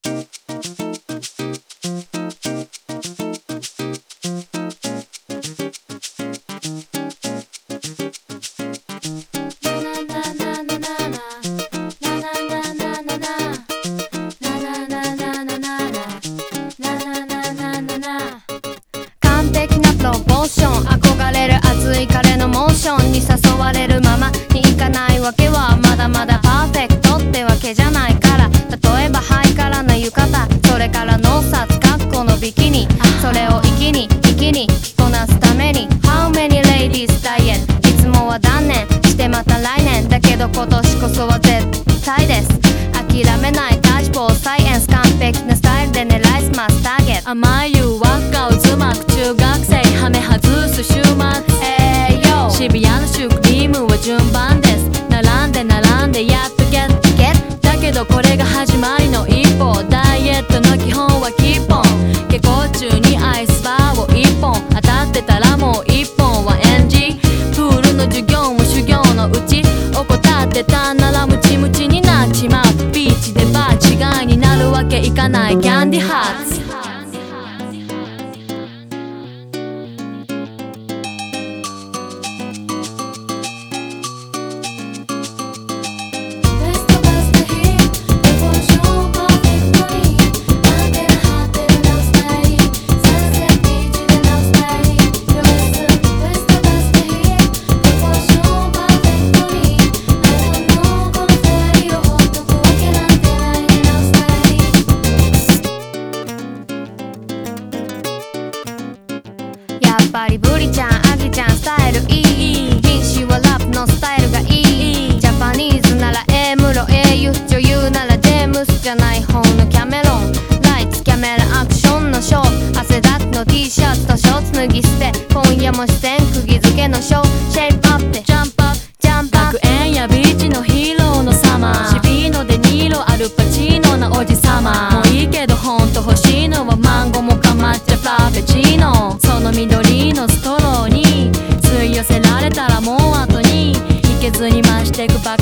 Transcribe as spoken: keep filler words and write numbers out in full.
甘い誘惑が渦巻く中学生ハメ外す週末、えー、よ渋谷のシュークリームは順番です。並んで並んでやっとゲットゲットだけどこれが始まりの一歩。ダイエットの基本はキーポン。下校中にアイスバーを一本当たってたらもう一本は エヌジー。 プールの授業も修行のうち怠ってたんならムチムチになっちまう。ビーチでバー違いになるわけいかないキャンディハッツ。 やっぱりブリちゃんアギちゃんスタイルいい。銀紙はラップのスタイルがいい。ジャパニーズなら A ムロ英雄、女優ならジェームスじゃない方のキャメロン。ライツキャメラアクションのショー、汗だくの T シャツとショーツ脱ぎ捨て、今夜も視線釘付けのショー。シェイプアップでジャンプアップジャンプアップ。 学園やビーチのヒーローのサマー、シビーノデニーロアルパチーノなおじさま。もういいけどほんと欲しいのはマンゴもかまっちゃフラペチーノ。その緑のストローに吸い寄せられたらもう後に行けずに増してくば